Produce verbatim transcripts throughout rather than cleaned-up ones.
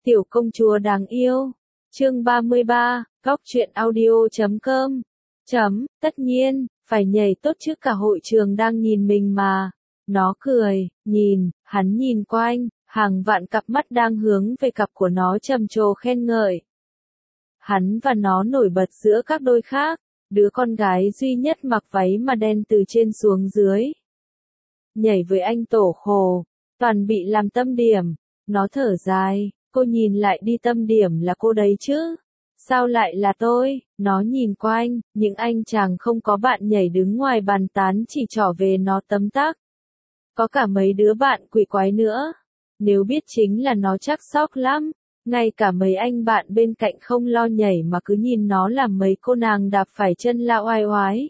Tiểu công chúa đáng yêu. Chương ba mươi ba, góc truyện audio chấm com. Chấm, tất nhiên, phải nhảy tốt trước cả hội trường đang nhìn mình mà. Nó cười, nhìn, hắn nhìn quanh, hàng vạn cặp mắt đang hướng về cặp của nó trầm trồ khen ngợi. Hắn và nó nổi bật giữa các đôi khác, đứa con gái duy nhất mặc váy mà đen từ trên xuống dưới. Nhảy với anh tổ khổ, toàn bị làm tâm điểm. Nó thở dài, cô nhìn lại đi, tâm điểm là cô đấy chứ. Sao lại là tôi? Nó nhìn quanh, những anh chàng không có bạn nhảy đứng ngoài bàn tán chỉ trỏ về nó tấm tắc. Có cả mấy đứa bạn quỷ quái nữa. Nếu biết chính là nó chắc sốc lắm. Ngay cả mấy anh bạn bên cạnh không lo nhảy mà cứ nhìn nó làm mấy cô nàng đạp phải chân la oai oái.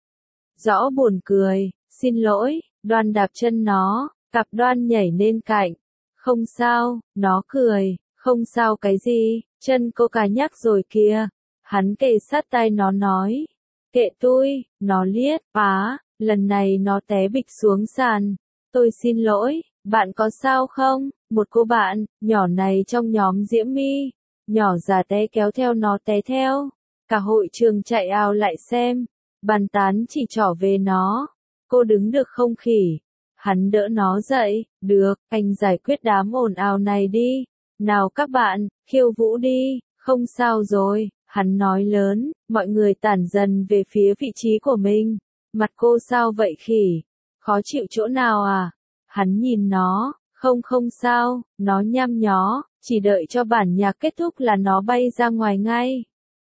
Rõ buồn cười, xin lỗi, Đoan đạp chân nó, cặp Đoan nhảy lên cạnh. Không sao, nó cười, không sao cái gì, chân cô cả nhắc rồi kìa. Hắn kề sát tai nó nói. Kệ tôi, nó liếc, phá, lần này nó té bịch xuống sàn. Tôi xin lỗi, bạn có sao không? Một cô bạn, nhỏ này trong nhóm Diễm My, nhỏ già té kéo theo nó té theo. Cả hội trường chạy ào lại xem, bàn tán chỉ trỏ về nó. Cô đứng được không khỉ? Hắn đỡ nó dậy, được, anh giải quyết đám ồn ào này đi. Nào các bạn, khiêu vũ đi, không sao rồi, hắn nói lớn, mọi người tản dần về phía vị trí của mình. Mặt cô sao vậy khỉ? Khó chịu chỗ nào à? Hắn nhìn nó, không không sao, nó nhăm nhó, chỉ đợi cho bản nhạc kết thúc là nó bay ra ngoài ngay.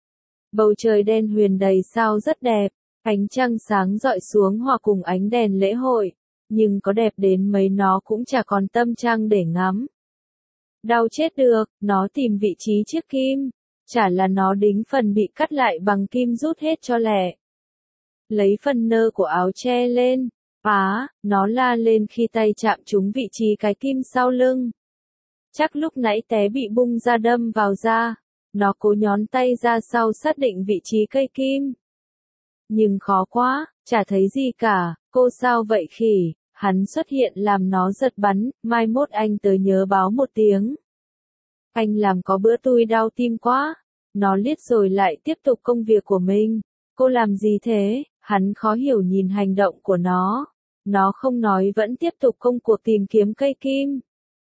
Bầu trời đen huyền đầy sao rất đẹp, ánh trăng sáng rọi xuống hòa cùng ánh đèn lễ hội. Nhưng có đẹp đến mấy nó cũng chả còn tâm trạng để ngắm. Đau chết được, nó tìm vị trí chiếc kim. Chả là nó đính phần bị cắt lại bằng kim rút hết cho lẹ. Lấy phần nơ của áo che lên. Phá, nó la lên khi tay chạm trúng vị trí cái kim sau lưng. Chắc lúc nãy té bị bung ra đâm vào da. Nó cố nhón tay ra sau xác định vị trí cây kim. Nhưng khó quá, chả thấy gì cả, cô sao vậy khỉ? Hắn xuất hiện làm nó giật bắn, mai mốt anh tới nhớ báo một tiếng. Anh làm có bữa tôi đau tim quá. Nó liếc rồi lại tiếp tục công việc của mình. Cô làm gì thế? Hắn khó hiểu nhìn hành động của nó. Nó không nói vẫn tiếp tục công cuộc tìm kiếm cây kim.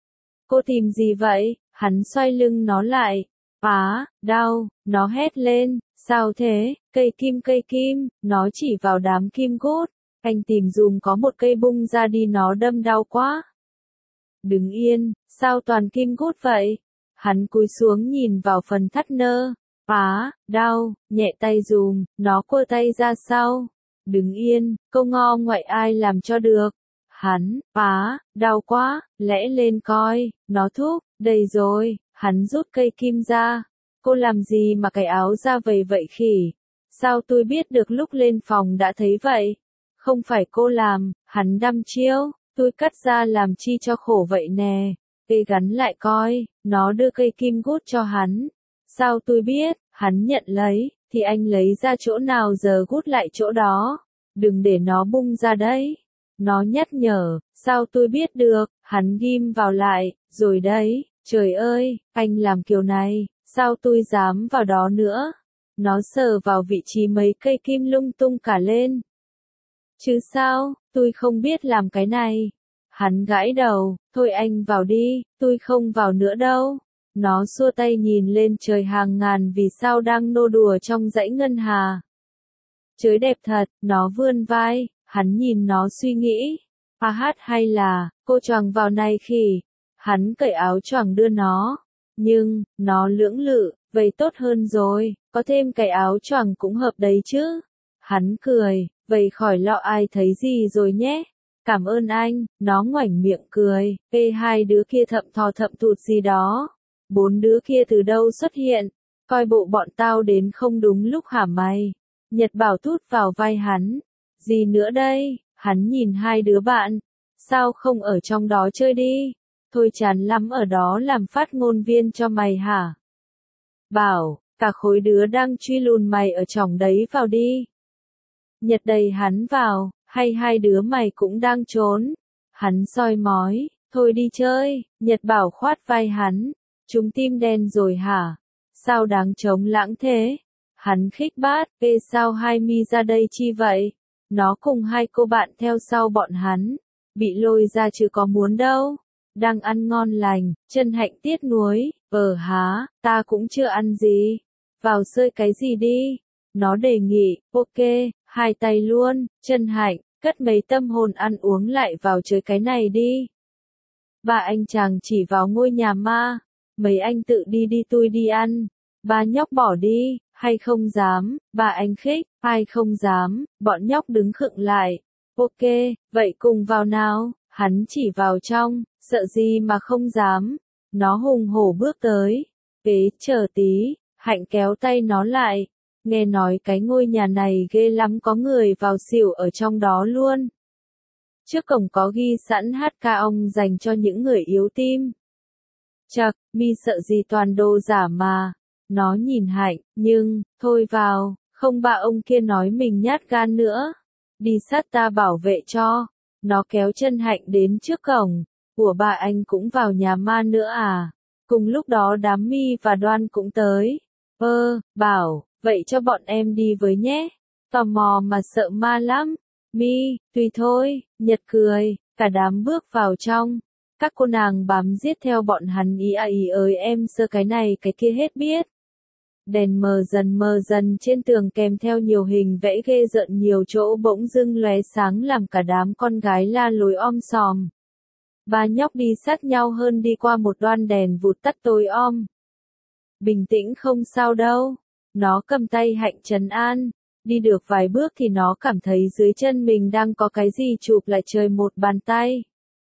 Cô tìm gì vậy? Hắn xoay lưng nó lại. Phá, đau, nó hét lên. Sao thế? Cây kim cây kim, nó chỉ vào đám kim cốt. Anh tìm dùm có một cây bung ra đi, nó đâm đau quá. Đứng yên, sao toàn kim cốt vậy? Hắn cúi xuống nhìn vào phần thắt nơ. Phá, đau, nhẹ tay dùm, nó quơ tay ra sau. Đứng yên, câu ngo ngoại ai làm cho được. Hắn, phá, đau quá, lẽ lên coi, nó thúc, đây rồi, hắn rút cây kim ra. Cô làm gì mà cái áo ra vầy vậy khỉ? Sao tôi biết được, lúc lên phòng đã thấy vậy? Không phải cô làm, hắn đăm chiêu, tôi cắt ra làm chi cho khổ vậy nè. Cây gắn lại coi, nó đưa cây kim gút cho hắn. Sao tôi biết? Hắn nhận lấy, thì anh lấy ra chỗ nào giờ gút lại chỗ đó. Đừng để nó bung ra đấy. Nó nhắc nhở, sao tôi biết được? Hắn ghim vào lại, rồi đấy, trời ơi, anh làm kiểu này, sao tôi dám vào đó nữa? Nó sờ vào vị trí mấy cây kim lung tung cả lên. Chứ sao, tôi không biết làm cái này. Hắn gãi đầu, thôi anh vào đi, tôi không vào nữa đâu. Nó xua tay nhìn lên trời, hàng ngàn vì sao đang nô đùa trong dãy ngân hà. Trời đẹp thật, nó vươn vai, hắn nhìn nó suy nghĩ. À hát hay là, cô choàng vào này khỉ. Hắn cởi áo choàng đưa nó. Nhưng, nó lưỡng lự, vậy tốt hơn rồi, có thêm cái áo choàng cũng hợp đấy chứ. Hắn cười, vậy khỏi lo ai thấy gì rồi nhé. Cảm ơn anh, nó ngoảnh miệng cười. Ê, hai đứa kia thậm thò thậm thụt gì đó. Bốn đứa kia từ đâu xuất hiện? Coi bộ bọn tao đến không đúng lúc hả mày? Nhật Bảo thút vào vai hắn. Gì nữa đây? Hắn nhìn hai đứa bạn. Sao không ở trong đó chơi đi? Thôi chán lắm ở đó làm phát ngôn viên cho mày hả? Bảo, cả khối đứa đang truy lùn mày ở trỏng đấy, vào đi. Nhật đẩy hắn vào, hay hai đứa mày cũng đang trốn? Hắn soi mói, thôi đi chơi. Nhật Bảo khoát vai hắn. Chúng tim đen rồi hả? Sao đáng trống lãng thế? Hắn khích bát, ê sao hai mi ra đây chi vậy? Nó cùng hai cô bạn theo sau bọn hắn, bị lôi ra chứ có muốn đâu. Đang ăn ngon lành, Chân Hạnh tiếc nuối, ờ há, ta cũng chưa ăn gì. Vào xơi cái gì đi? Nó đề nghị, ok, hai tay luôn, Chân Hạnh, cất mấy tâm hồn ăn uống lại vào chơi cái này đi. Ba anh chàng chỉ vào ngôi nhà ma, mấy anh tự đi đi tôi đi ăn. Ba nhóc bỏ đi, hay không dám, ba anh khích, ai không dám, bọn nhóc đứng khựng lại. Ok, vậy cùng vào nào, hắn chỉ vào trong, sợ gì mà không dám. Nó hùng hổ bước tới, ế chờ tí, Hạnh kéo tay nó lại. Nghe nói cái ngôi nhà này ghê lắm, có người vào xỉu ở trong đó luôn. Trước cổng có ghi sẵn hát ca ong dành cho những người yếu tim. Chậc, mi sợ gì toàn đồ giả mà. Nó nhìn Hạnh, nhưng, thôi vào, không ba ông kia nói mình nhát gan nữa. Đi sát ta bảo vệ cho. Nó kéo chân Hạnh đến trước cổng. Của bà anh cũng vào nhà ma nữa à? Cùng lúc đó đám Mi và Đoan cũng tới. Ơ, bảo, vậy cho bọn em đi với nhé. Tò mò mà sợ ma lắm. Mi, tùy thôi, Nhật cười, cả đám bước vào trong. Các cô nàng bám giết theo bọn hắn ý à ý ơi em sơ cái này cái kia hết biết. Đèn mờ dần mờ dần trên tường kèm theo nhiều hình vẽ ghê rợn, nhiều chỗ bỗng dưng lóe sáng làm cả đám con gái la lối om sòm. Ba nhóc đi sát nhau hơn đi qua một đoan đèn vụt tắt tối om. Bình tĩnh không sao đâu. Nó cầm tay Hạnh trấn an. Đi được vài bước thì nó cảm thấy dưới chân mình đang có cái gì chụp lại trời một bàn tay.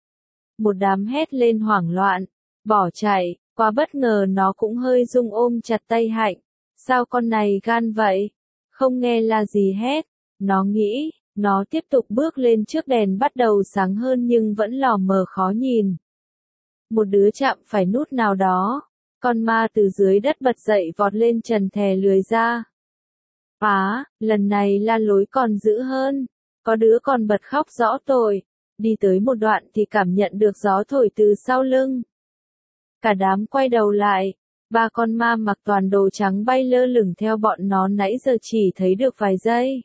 Một đám hét lên hoảng loạn, bỏ chạy, quá bất ngờ nó cũng hơi rung ôm chặt tay Hạnh. Sao con này gan vậy? Không nghe là gì hét. Nó nghĩ, nó tiếp tục bước lên trước, đèn bắt đầu sáng hơn nhưng vẫn lò mờ khó nhìn. Một đứa chạm phải nút nào đó. Con ma từ dưới đất bật dậy vọt lên trần thè lười ra. Á, lần này la lối còn dữ hơn. Có đứa còn bật khóc rõ tội. Đi tới một đoạn thì cảm nhận được gió thổi từ sau lưng. Cả đám quay đầu lại. Ba con ma mặc toàn đồ trắng bay lơ lửng theo bọn nó nãy giờ chỉ thấy được vài giây.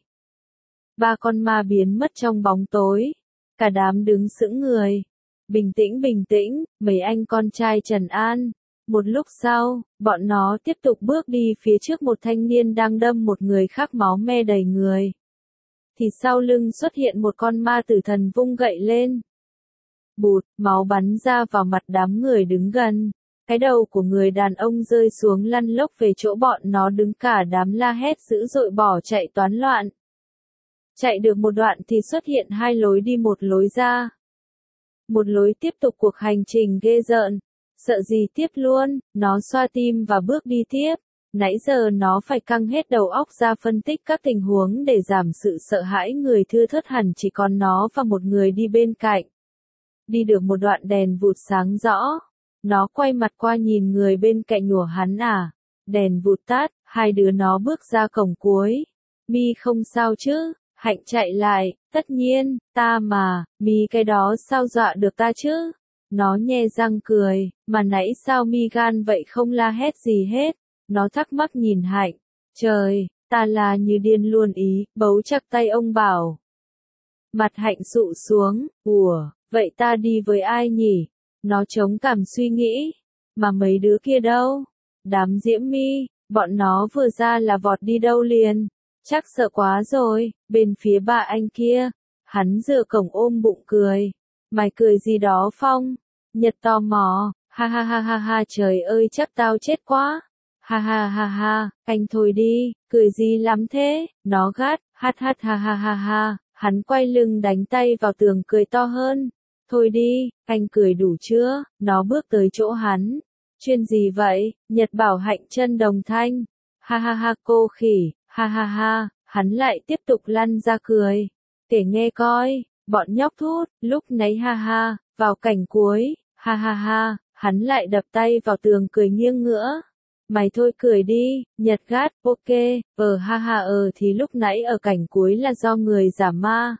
Ba con ma biến mất trong bóng tối. Cả đám đứng sững người. Bình tĩnh bình tĩnh, mấy anh con trai trấn an. Một lúc sau, bọn nó tiếp tục bước đi phía trước một thanh niên đang đâm một người khác máu me đầy người. Thì sau lưng xuất hiện một con ma tử thần vung gậy lên. Bụt, máu bắn ra vào mặt đám người đứng gần. Cái đầu của người đàn ông rơi xuống lăn lóc về chỗ bọn nó đứng, cả đám la hét dữ dội bỏ chạy toán loạn. Chạy được một đoạn thì xuất hiện hai lối đi, một lối ra. Một lối tiếp tục cuộc hành trình ghê rợn. Sợ gì tiếp luôn, nó xoa tim và bước đi tiếp. Nãy giờ nó phải căng hết đầu óc ra phân tích các tình huống để giảm sự sợ hãi, người thưa thớt hẳn chỉ còn nó và một người đi bên cạnh. Đi được một đoạn đèn vụt sáng rõ. Nó quay mặt qua nhìn người bên cạnh, nhủa hắn à. Đèn vụt tắt, hai đứa nó bước ra cổng cuối. Mi không sao chứ? Hạnh chạy lại, tất nhiên, ta mà, Mi cái đó sao dọa được ta chứ? Nó nhe răng cười, mà nãy sao Mi gan vậy không la hét gì hết? Nó thắc mắc nhìn Hạnh. Trời, ta là như điên luôn ý, bấu chặt tay ông bảo. Mặt Hạnh sụ xuống, ủa, vậy ta đi với ai nhỉ? Nó chống cằm suy nghĩ. Mà mấy đứa kia đâu? Đám Diễm My, bọn nó vừa ra là vọt đi đâu liền? Chắc sợ quá rồi, bên phía bà anh kia. Hắn dựa cổng ôm bụng cười. Mày cười gì đó Phong? Nhật tò mò, ha ha ha ha ha, trời ơi chắc tao chết quá. Ha ha ha ha, anh thôi đi, cười gì lắm thế? Nó gắt, hát hát ha ha ha ha. Hắn quay lưng đánh tay vào tường cười to hơn. Thôi đi, anh cười đủ chưa? Nó bước tới chỗ hắn. Chuyện gì vậy? Nhật bảo Hạnh chân đồng thanh. Ha ha ha cô khỉ, ha ha ha. Hắn lại tiếp tục lăn ra cười. Kể nghe coi, bọn nhóc thút, lúc nấy ha ha, vào cảnh cuối, ha ha ha. Hắn lại đập tay vào tường cười nghiêng ngữa. Mày thôi cười đi, Nhật gắt, ok, ờ ha ha ờ thì lúc nãy ở cảnh cuối là do người giả ma.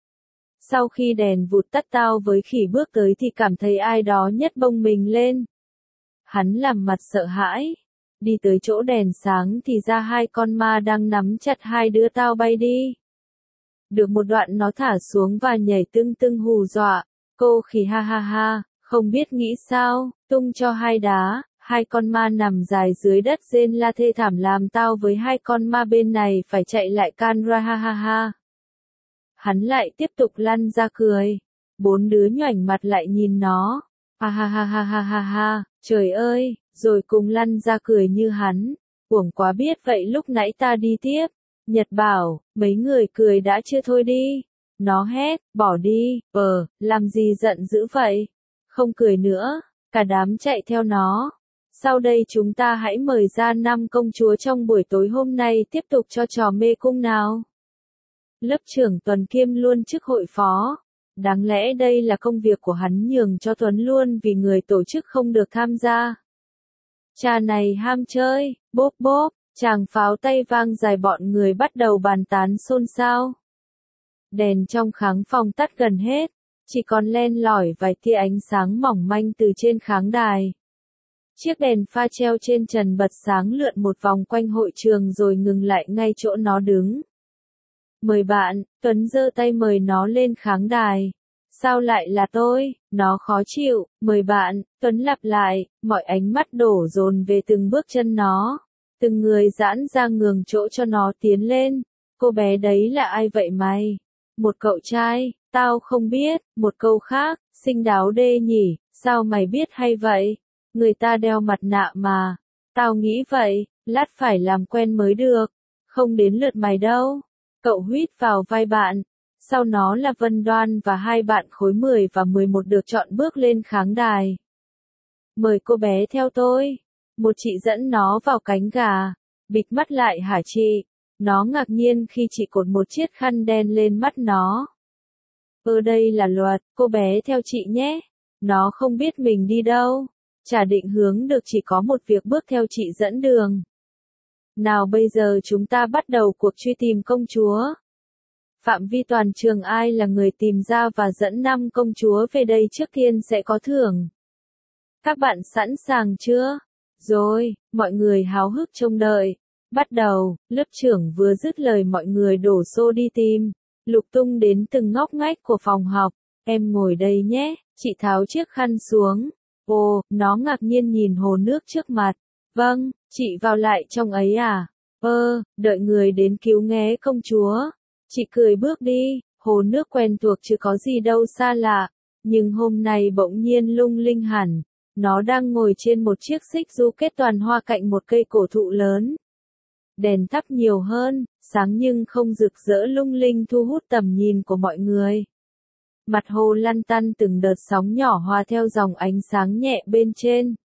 Sau khi đèn vụt tắt, tao với khỉ bước tới thì cảm thấy ai đó nhấc bông mình lên. Hắn làm mặt sợ hãi. Đi tới chỗ đèn sáng thì ra hai con ma đang nắm chặt hai đứa tao bay đi. Được một đoạn nó thả xuống và nhảy tưng tưng hù dọa. Cô khỉ ha ha ha, không biết nghĩ sao, tung cho hai đá. Hai con ma nằm dài dưới đất rên la thê thảm làm tao với hai con ma bên này phải chạy lại can ra ha ha ha. Hắn lại tiếp tục lăn ra cười. Bốn đứa nhoẻn mặt lại nhìn nó. Ha ha ha ha ha ha ha, trời ơi, rồi cùng lăn ra cười như hắn. Uổng quá biết vậy lúc nãy ta đi tiếp. Nhật bảo, mấy người cười đã chưa thôi đi. Nó hét, bỏ đi, ờ, làm gì giận dữ vậy? Không cười nữa, cả đám chạy theo nó. Sau đây chúng ta hãy mời ra năm công chúa trong buổi tối hôm nay tiếp tục cho trò mê cung nào. Lớp trưởng Tuấn kiêm luôn chức hội phó. Đáng lẽ đây là công việc của hắn nhường cho Tuấn luôn vì người tổ chức không được tham gia. Cha này ham chơi, bốp bốp, chàng pháo tay vang dài bọn người bắt đầu bàn tán xôn xao. Đèn trong kháng phòng tắt gần hết, chỉ còn len lỏi vài tia ánh sáng mỏng manh từ trên kháng đài. Chiếc đèn pha treo trên trần bật sáng lượn một vòng quanh hội trường rồi ngừng lại ngay chỗ nó đứng. Mời bạn, Tuấn giơ tay mời nó lên kháng đài. Sao lại là tôi? Nó khó chịu. Mời bạn, Tuấn lặp lại, mọi ánh mắt đổ dồn về từng bước chân nó. Từng người giãn ra nhường chỗ cho nó tiến lên. Cô bé đấy là ai vậy mày? Một cậu trai, tao không biết. Một câu khác, xinh đáo đê nhỉ, sao mày biết hay vậy? Người ta đeo mặt nạ mà. Tao nghĩ vậy, lát phải làm quen mới được. Không đến lượt mày đâu. Cậu huýt vào vai bạn. Sau nó là Vân Đoan và hai bạn khối mười và mười một được chọn bước lên kháng đài. Mời cô bé theo tôi. Một chị dẫn nó vào cánh gà. Bịt mắt lại hả chị? Nó ngạc nhiên khi chị cột một chiếc khăn đen lên mắt nó. Ơ đây là luật, cô bé theo chị nhé. Nó không biết mình đi đâu. Chả định hướng được, chỉ có một việc bước theo chị dẫn đường. Nào bây giờ chúng ta bắt đầu cuộc truy tìm công chúa. Phạm vi toàn trường ai là người tìm ra và dẫn năm công chúa về đây trước tiên sẽ có thưởng. Các bạn sẵn sàng chưa? Rồi, mọi người háo hức trông đợi. Bắt đầu, lớp trưởng vừa dứt lời mọi người đổ xô đi tìm. Lục tung đến từng ngóc ngách của phòng học. Em ngồi đây nhé, chị tháo chiếc khăn xuống. Ồ, nó ngạc nhiên nhìn hồ nước trước mặt. Vâng, chị vào lại trong ấy à? Ơ, đợi người đến cứu nghé công chúa. Chị cười bước đi, hồ nước quen thuộc chứ có gì đâu xa lạ. Nhưng hôm nay bỗng nhiên lung linh hẳn. Nó đang ngồi trên một chiếc xích du kết toàn hoa cạnh một cây cổ thụ lớn. Đèn thắp nhiều hơn, sáng nhưng không rực rỡ lung linh thu hút tầm nhìn của mọi người. Mặt hồ lăn tăn từng đợt sóng nhỏ hòa theo dòng ánh sáng nhẹ bên trên.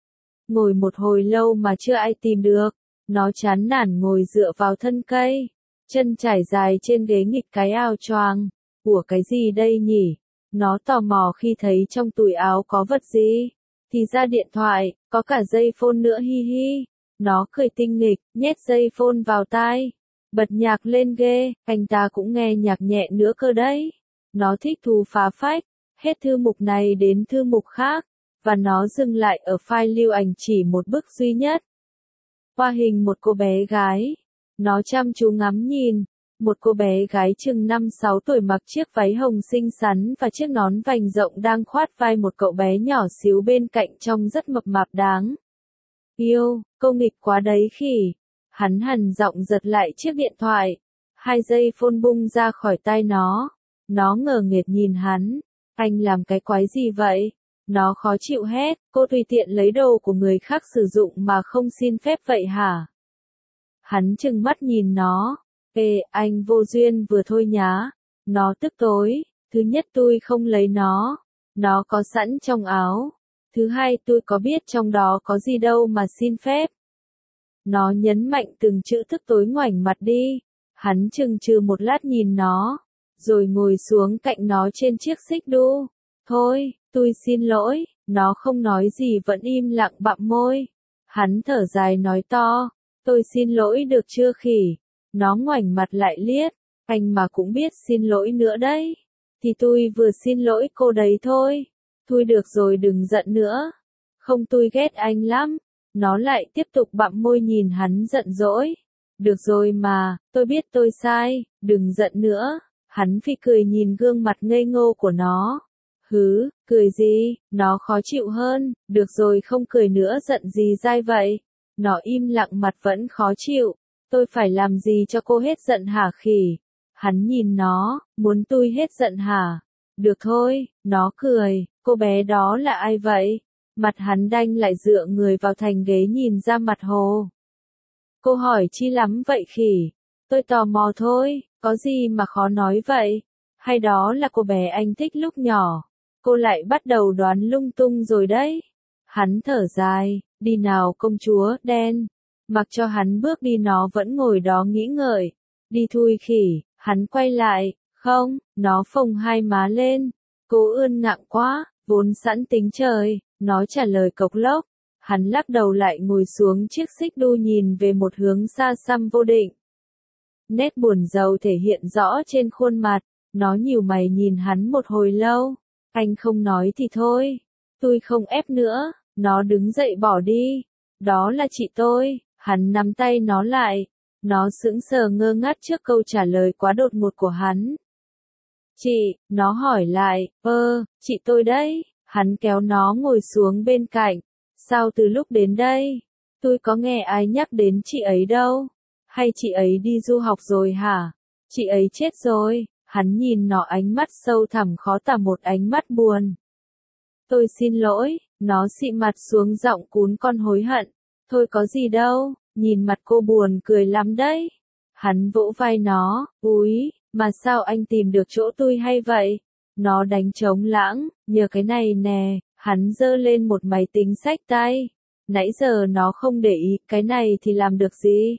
Ngồi một hồi lâu mà chưa ai tìm được, nó chán nản ngồi dựa vào thân cây, chân trải dài trên ghế nghịch cái áo choàng. Của cái gì đây nhỉ? Nó tò mò khi thấy trong túi áo có vật gì. Thì ra điện thoại, có cả dây phone nữa hi hi. Nó cười tinh nghịch, nhét dây phone vào tai. Bật nhạc lên ghê, anh ta cũng nghe nhạc nhẹ nữa cơ đấy. Nó thích thú phá phách, hết thư mục này đến thư mục khác, và nó dừng lại ở file lưu ảnh chỉ một bức duy nhất. Qua hình một cô bé gái. Nó chăm chú ngắm nhìn. Một cô bé gái chừng năm sáu tuổi mặc chiếc váy hồng xinh xắn và chiếc nón vành rộng đang khoát vai một cậu bé nhỏ xíu bên cạnh trông rất mập mạp đáng yêu. Cô nghịch quá đấy khỉ. Hắn hằn giọng giật lại chiếc điện thoại. Hai dây phone bung ra khỏi tay nó. Nó ngờ nghệch nhìn hắn. Anh làm cái quái gì vậy? Nó khó chịu hét. Cô tùy tiện lấy đồ của người khác sử dụng mà không xin phép vậy hả? Hắn trừng mắt nhìn nó. Ê, anh vô duyên vừa thôi nhá. Nó tức tối. Thứ nhất tôi không lấy nó. Nó có sẵn trong áo. Thứ hai tôi có biết trong đó có gì đâu mà xin phép. Nó nhấn mạnh từng chữ tức tối ngoảnh mặt đi. Hắn chừng chừ một lát nhìn nó. Rồi ngồi xuống cạnh nó trên chiếc xích đu. Thôi, tôi xin lỗi. Nó không nói gì vẫn im lặng bặm môi. Hắn thở dài nói to. Tôi xin lỗi được chưa khỉ? Nó ngoảnh mặt lại liếc. Anh mà cũng biết xin lỗi nữa đấy. Thì tôi vừa xin lỗi cô đấy thôi. Thôi được rồi đừng giận nữa. Không tôi ghét anh lắm. Nó lại tiếp tục bặm môi nhìn hắn giận dỗi. Được rồi mà, tôi biết tôi sai, đừng giận nữa. Hắn phì cười nhìn gương mặt ngây ngô của nó. Hứ, cười gì, nó khó chịu hơn, được rồi không cười nữa giận gì dai vậy. Nó im lặng mặt vẫn khó chịu. Tôi phải làm gì cho cô hết giận hả khỉ? Hắn nhìn nó, muốn tôi hết giận hả? Được thôi, nó cười, cô bé đó là ai vậy? Mặt hắn đanh lại dựa người vào thành ghế nhìn ra mặt hồ. Cô hỏi chi lắm vậy khỉ? Tôi tò mò thôi, có gì mà khó nói vậy? Hay đó là cô bé anh thích lúc nhỏ? Cô lại bắt đầu đoán lung tung rồi đấy. Hắn thở dài, đi nào công chúa đen. Mặc cho hắn bước đi nó vẫn ngồi đó nghĩ ngợi. Đi thui khỉ, hắn quay lại, không, nó phồng hai má lên. Cô ươn ngạng quá, vốn sẵn tính trời, nó trả lời cộc lốc. Hắn lắc đầu lại ngồi xuống chiếc xích đu nhìn về một hướng xa xăm vô định. Nét buồn rầu thể hiện rõ trên khuôn mặt, nó nhíu mày nhìn hắn một hồi lâu. Anh không nói thì thôi, tôi không ép nữa, nó đứng dậy bỏ đi. Đó là chị tôi, hắn nắm tay nó lại. Nó sững sờ ngơ ngác trước câu trả lời quá đột ngột của hắn. Chị, nó hỏi lại, ơ, chị tôi đấy, hắn kéo nó ngồi xuống bên cạnh. Sao từ lúc đến đây, tôi có nghe ai nhắc đến chị ấy đâu, hay chị ấy đi du học rồi hả? Chị ấy chết rồi, hắn nhìn nó ánh mắt sâu thẳm khó tả một ánh mắt buồn. Tôi xin lỗi, nó xị mặt xuống giọng cún con hối hận. Thôi có gì đâu, nhìn mặt cô buồn cười lắm đấy. Hắn vỗ vai nó, úi, mà sao anh tìm được chỗ tôi hay vậy? Nó đánh trống lãng, nhờ cái này nè, hắn giơ lên một máy tính xách tay. Nãy giờ nó không để ý, cái này thì làm được gì?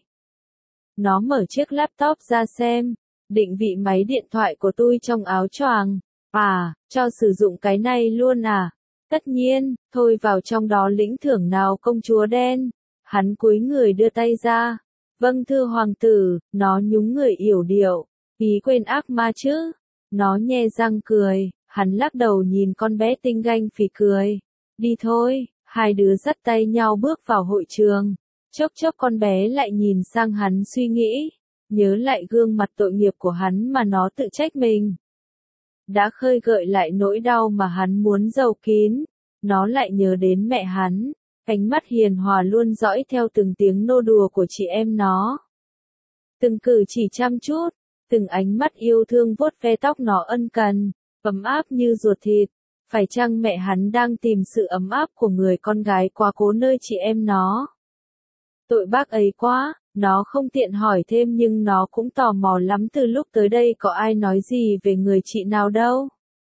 Nó mở chiếc laptop ra xem, định vị máy điện thoại của tôi trong áo choàng. À, cho sử dụng cái này luôn à? Tất nhiên, thôi vào trong đó lĩnh thưởng nào công chúa đen. Hắn cúi người đưa tay ra. Vâng thưa hoàng tử, nó nhúng người yểu điệu. Ý quên ác ma chứ? Nó nhe răng cười, hắn lắc đầu nhìn con bé tinh ganh phì cười. Đi thôi, hai đứa dắt tay nhau bước vào hội trường. Chốc chốc con bé lại nhìn sang hắn suy nghĩ. Nhớ lại gương mặt tội nghiệp của hắn mà nó tự trách mình. Đã khơi gợi lại nỗi đau mà hắn muốn giấu kín. Nó lại nhớ đến mẹ hắn. Ánh mắt hiền hòa luôn dõi theo từng tiếng nô đùa của chị em nó. Từng cử chỉ chăm chút, từng ánh mắt yêu thương vuốt ve tóc nó ân cần, ấm áp như ruột thịt. Phải chăng mẹ hắn đang tìm sự ấm áp của người con gái quá cố nơi chị em nó? Tội bác ấy quá, nó không tiện hỏi thêm nhưng nó cũng tò mò lắm từ lúc tới đây có ai nói gì về người chị nào đâu.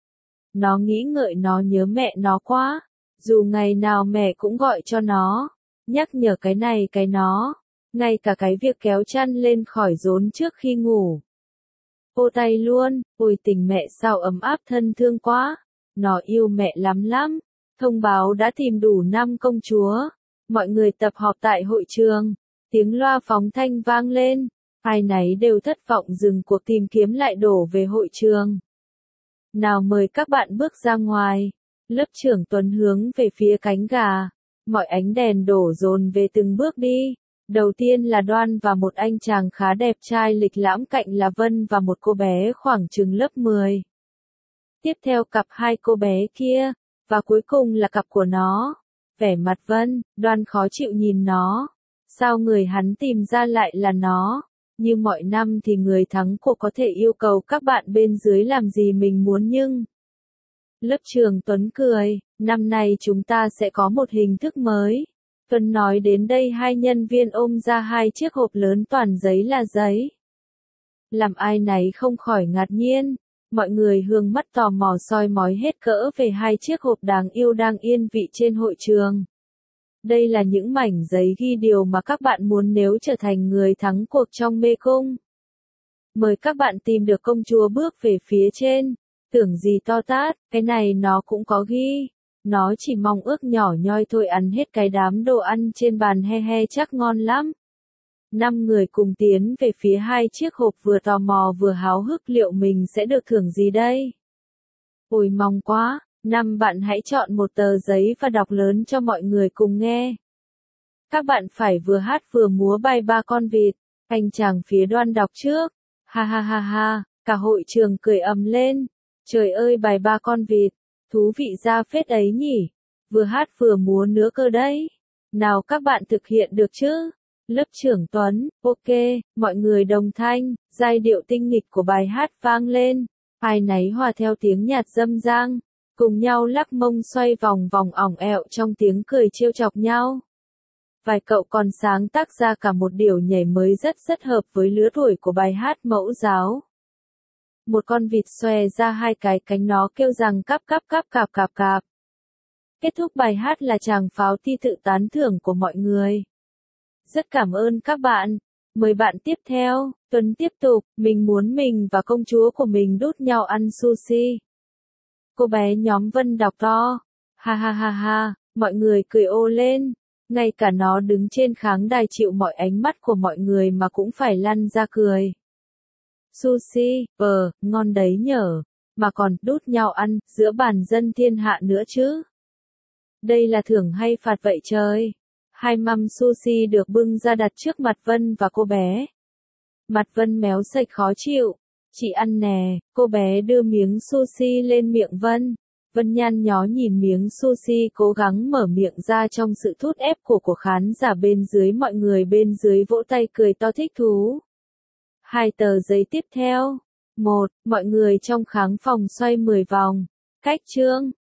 Nó nghĩ ngợi nó nhớ mẹ nó quá. Dù ngày nào mẹ cũng gọi cho nó, nhắc nhở cái này cái nó, ngay cả cái việc kéo chăn lên khỏi rốn trước khi ngủ. Ô tay luôn, ôi tình mẹ sao ấm áp thân thương quá, nó yêu mẹ lắm lắm. Thông báo đã tìm đủ năm công chúa, mọi người tập họp tại hội trường, tiếng loa phóng thanh vang lên, ai nấy đều thất vọng dừng cuộc tìm kiếm lại đổ về hội trường. Nào mời các bạn bước ra ngoài. Lớp trưởng Tuấn hướng về phía cánh gà. Mọi ánh đèn đổ dồn về từng bước đi. Đầu tiên là Đoan và một anh chàng khá đẹp trai lịch lãm cạnh là Vân và một cô bé khoảng chừng lớp mười. Tiếp theo cặp hai cô bé kia. Và cuối cùng là cặp của nó. Vẻ mặt Vân, Đoan khó chịu nhìn nó. Sao người hắn tìm ra lại là nó? Như mọi năm thì người thắng cuộc có thể yêu cầu các bạn bên dưới làm gì mình muốn nhưng... Lớp trưởng Tuấn cười, năm nay chúng ta sẽ có một hình thức mới. Tuấn nói đến đây hai nhân viên ôm ra hai chiếc hộp lớn toàn giấy là giấy. Làm ai nấy không khỏi ngạc nhiên, mọi người hướng mắt tò mò soi mói hết cỡ về hai chiếc hộp đáng yêu đang yên vị trên hội trường. Đây là những mảnh giấy ghi điều mà các bạn muốn nếu trở thành người thắng cuộc trong mê cung. Mời các bạn tìm được công chúa bước về phía trên. Tưởng gì to tát, cái này nó cũng có ghi. Nó chỉ mong ước nhỏ nhoi thôi ăn hết cái đám đồ ăn trên bàn he he chắc ngon lắm. Năm người cùng tiến về phía hai chiếc hộp vừa tò mò vừa háo hức liệu mình sẽ được thưởng gì đây. Ôi mong quá, Năm bạn hãy chọn một tờ giấy và đọc lớn cho mọi người cùng nghe. Các bạn phải vừa hát vừa múa bài Ba con vịt. Anh chàng phía Đoan đọc trước. Ha ha ha ha, cả hội trường cười ầm lên. Trời ơi bài Ba con vịt, thú vị ra phết ấy nhỉ. Vừa hát vừa múa nữa cơ đấy. Nào các bạn thực hiện được chứ? Lớp trưởng Tuấn, ok, mọi người đồng thanh, giai điệu tinh nghịch của bài hát vang lên. Ai nấy hòa theo tiếng nhạc râm ran, cùng nhau lắc mông xoay vòng vòng ỏng ẹo trong tiếng cười trêu chọc nhau. Vài cậu còn sáng tác ra cả một điệu nhảy mới rất rất hợp với lứa tuổi của bài hát mẫu giáo. Một con vịt xòe ra hai cái cánh nó kêu rằng cáp cáp cáp cạp cạp cạp. Kết thúc bài hát là tràng pháo ti tự tán thưởng của mọi người. Rất cảm ơn các bạn. Mời bạn tiếp theo. Tuấn tiếp tục, mình muốn mình và công chúa của mình đút nhau ăn sushi. Cô bé nhóm Vân đọc to. Ha ha ha ha, mọi người cười ồ lên. Ngay cả nó đứng trên khán đài chịu mọi ánh mắt của mọi người mà cũng phải lăn ra cười. Sushi, ờ, ngon đấy nhở. Mà còn đút nhau ăn, giữa bàn dân thiên hạ nữa chứ. Đây là thưởng hay phạt vậy trời? Hai mâm sushi được bưng ra đặt trước mặt Vân và cô bé. Mặt Vân méo sạch khó chịu. Chị ăn nè, cô bé đưa miếng sushi lên miệng Vân. Vân nhăn nhó nhìn miếng sushi cố gắng mở miệng ra trong sự thúc ép của của khán giả bên dưới, mọi người bên dưới vỗ tay cười to thích thú. Hai tờ giấy tiếp theo. Một, mọi người trong khán phòng xoay mười vòng. Cách chương.